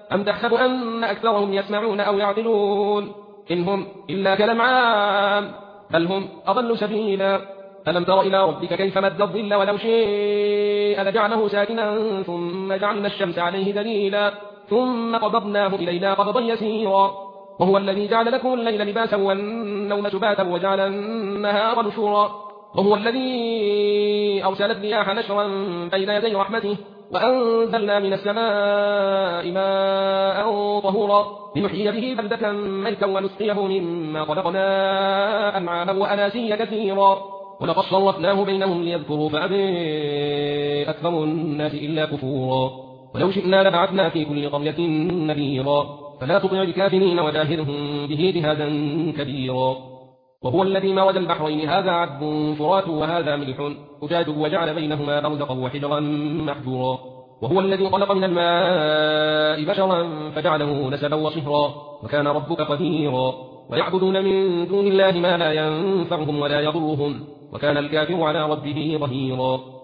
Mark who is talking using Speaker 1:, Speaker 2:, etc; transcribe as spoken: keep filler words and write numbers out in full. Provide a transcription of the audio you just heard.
Speaker 1: أم تحسب أن أكثرهم يسمعون أو يعقلون إن هم إلا كالأنعام بل هم أضل سبيلا ألم تر إلى ربك كيف مد الظل ولو شيء لجعله ساكنا ثم جعلنا الشمس عليه دليلا ثم قبضناه إلينا قبضا يسيرا وهو الذي جعل لكم الليل لباسا والنوم سباتا وجعل النهار نشورا وهو الذي أرسل الرياح نشرا بين يدي رحمته وأنزلنا من السماء ماء طهورا لنحيي به بلدة ميتا ونسقيه مما خلقنا أنعاما وأناسيا كثيرا ولقد صرفناه بينهم ليذكروا فأبى أكثر الناس إلا كفورا ولو شئنا لبعثنا في كل قرية نذيرا فلا تطع الكافرين وجاهرهم به جهادا كبيرا وهو الذي مرج البحرين هذا عذب فرات وهذا ملح أجاج وجعل بينهما برزقا وحجرا محجورا وهو الذي خلق من الماء بشرا فجعله نسبا وصهرا وكان ربك قديرا ويعبدون من دون الله ما لا ينفعهم ولا يضرهم وكان الكافر على ربه ظهيرا